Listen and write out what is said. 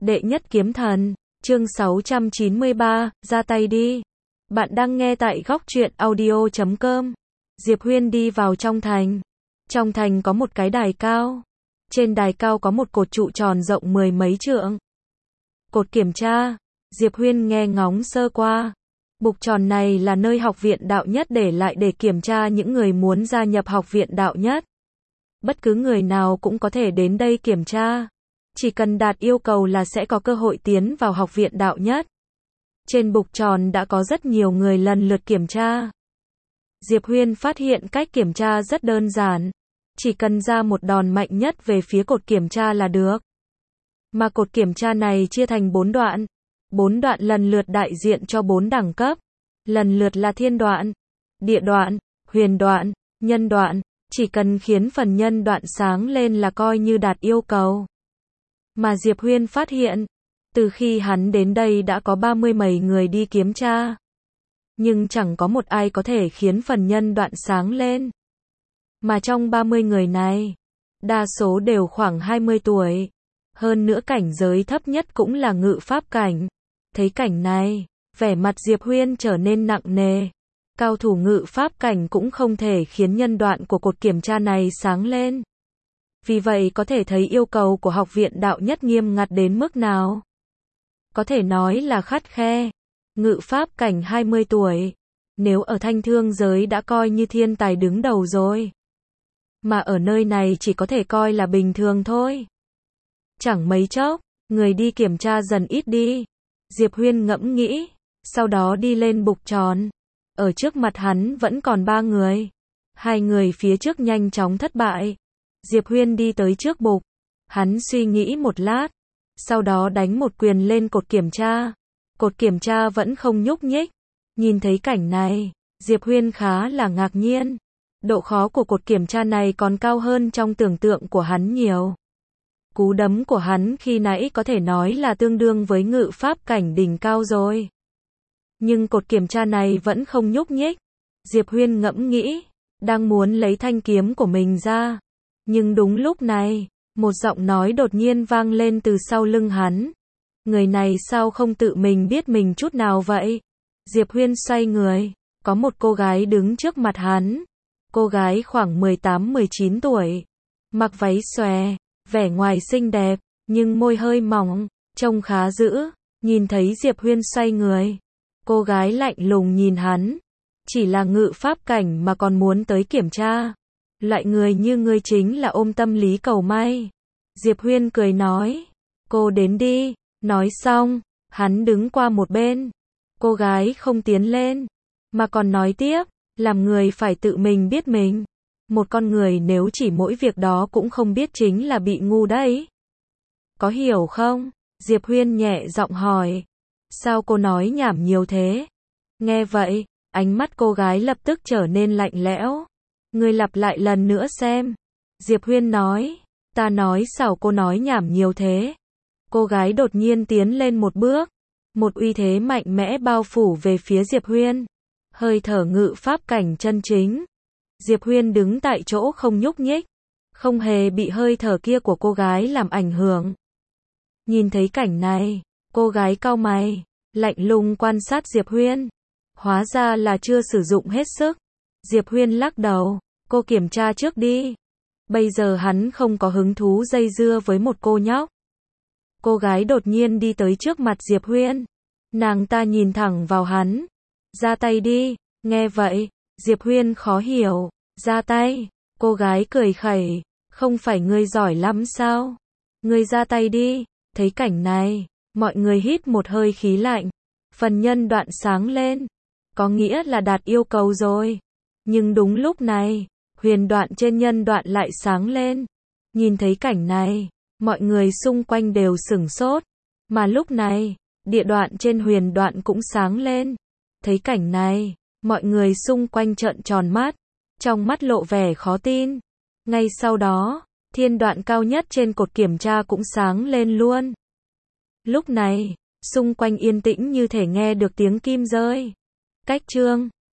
Đệ nhất kiếm thần, chương 693, ra tay đi. Bạn đang nghe tại góc truyện audio.com. Diệp Huyên đi vào trong thành. Trong thành có một cái đài cao. Trên đài cao có một cột trụ tròn rộng mười mấy trượng. Cột kiểm tra. Diệp Huyên nghe ngóng sơ qua. Bục tròn này là nơi học viện đạo nhất để lại để kiểm tra những người muốn gia nhập học viện đạo nhất. Bất cứ người nào cũng có thể đến đây kiểm tra. Chỉ cần đạt yêu cầu là sẽ có cơ hội tiến vào học viện đạo nhất. Trên bục tròn đã có rất nhiều người lần lượt kiểm tra. Diệp Huyên phát hiện cách kiểm tra rất đơn giản. Chỉ cần ra một đòn mạnh nhất về phía cột kiểm tra là được. Mà cột kiểm tra này chia thành 4 đoạn. 4 đoạn lần lượt đại diện cho 4 đẳng cấp. Lần lượt là thiên đoạn, địa đoạn, huyền đoạn, nhân đoạn. Chỉ cần khiến phần nhân đoạn sáng lên là coi như đạt yêu cầu. Mà Diệp Huyên phát hiện, từ khi hắn đến đây đã có 30 mấy người đi kiểm tra. Nhưng chẳng có một ai có thể khiến phần nhân đoạn sáng lên. Mà trong 30 người này, đa số đều khoảng 20 tuổi. Hơn nữa cảnh giới thấp nhất cũng là ngự pháp cảnh. Thấy cảnh này, vẻ mặt Diệp Huyên trở nên nặng nề. Cao thủ ngự pháp cảnh cũng không thể khiến nhân đoạn của cột kiểm tra này sáng lên. Vì vậy có thể thấy yêu cầu của học viện đạo nhất nghiêm ngặt đến mức nào. Có thể nói là khắt khe. Ngự pháp cảnh 20 tuổi. Nếu ở thanh thương giới đã coi như thiên tài đứng đầu rồi. Mà ở nơi này chỉ có thể coi là bình thường thôi. Chẳng mấy chốc, người đi kiểm tra dần ít đi. Diệp Huyên ngẫm nghĩ. Sau đó đi lên bục tròn. Ở trước mặt hắn vẫn còn 3 người. 2 người phía trước nhanh chóng thất bại. Diệp Huyên đi tới trước bục. Hắn suy nghĩ một lát. Sau đó đánh một quyền lên cột kiểm tra. Cột kiểm tra vẫn không nhúc nhích. Nhìn thấy cảnh này, Diệp Huyên khá là ngạc nhiên. Độ khó của cột kiểm tra này còn cao hơn trong tưởng tượng của hắn nhiều. Cú đấm của hắn khi nãy có thể nói là tương đương với ngự pháp cảnh đỉnh cao rồi. Nhưng cột kiểm tra này vẫn không nhúc nhích. Diệp Huyên ngẫm nghĩ, đang muốn lấy thanh kiếm của mình ra. Nhưng đúng lúc này, một giọng nói đột nhiên vang lên từ sau lưng hắn. Người này sao không tự mình biết mình chút nào vậy? Diệp Huyên xoay người, có một cô gái đứng trước mặt hắn. Cô gái khoảng 18-19 tuổi, mặc váy xòe, vẻ ngoài xinh đẹp, nhưng môi hơi mỏng, trông khá dữ. Nhìn thấy Diệp Huyên xoay người, cô gái lạnh lùng nhìn hắn. Chỉ là ngự pháp cảnh mà còn muốn tới kiểm tra. Loại người như ngươi chính là ôm tâm lý cầu may. Diệp Huyên cười nói, cô đến đi. Nói xong, hắn đứng qua một bên. Cô gái không tiến lên, mà còn nói tiếp, làm người phải tự mình biết mình. Một con người nếu chỉ mỗi việc đó cũng không biết chính là bị ngu đấy. Có hiểu không? Diệp Huyên nhẹ giọng hỏi. Sao cô nói nhảm nhiều thế? Nghe vậy, ánh mắt cô gái lập tức trở nên lạnh lẽo. Ngươi lặp lại lần nữa xem. Diệp Huyên nói, ta nói sao cô nói nhảm nhiều thế? Cô gái đột nhiên tiến lên một bước. Một uy thế mạnh mẽ bao phủ về phía Diệp Huyên. Hơi thở ngự pháp cảnh chân chính. Diệp Huyên đứng tại chỗ không nhúc nhích. Không hề bị hơi thở kia của cô gái làm ảnh hưởng. Nhìn thấy cảnh này, cô gái cau mày, lạnh lùng quan sát Diệp Huyên. Hóa ra là chưa sử dụng hết sức. Diệp Huyên lắc đầu, cô kiểm tra trước đi. Bây giờ hắn không có hứng thú dây dưa với một cô nhóc. Cô gái đột nhiên đi tới trước mặt Diệp Huyên. Nàng ta nhìn thẳng vào hắn. Ra tay đi. Nghe vậy, Diệp Huyên khó hiểu. Ra tay. Cô gái cười khẩy. Không phải ngươi giỏi lắm sao? Ngươi ra tay đi. Thấy cảnh này, mọi người hít một hơi khí lạnh. Phần nhân đoạn sáng lên. Có nghĩa là đạt yêu cầu rồi. Nhưng đúng lúc này, huyền đoạn trên nhân đoạn lại sáng lên. Nhìn thấy cảnh này, mọi người xung quanh đều sửng sốt. Mà lúc này, địa đoạn trên huyền đoạn cũng sáng lên. Thấy cảnh này, mọi người xung quanh trợn tròn mắt. Trong mắt lộ vẻ khó tin. Ngay sau đó, thiên đoạn cao nhất trên cột kiểm tra cũng sáng lên luôn. Lúc này, xung quanh yên tĩnh như thể nghe được tiếng kim rơi. Cách chương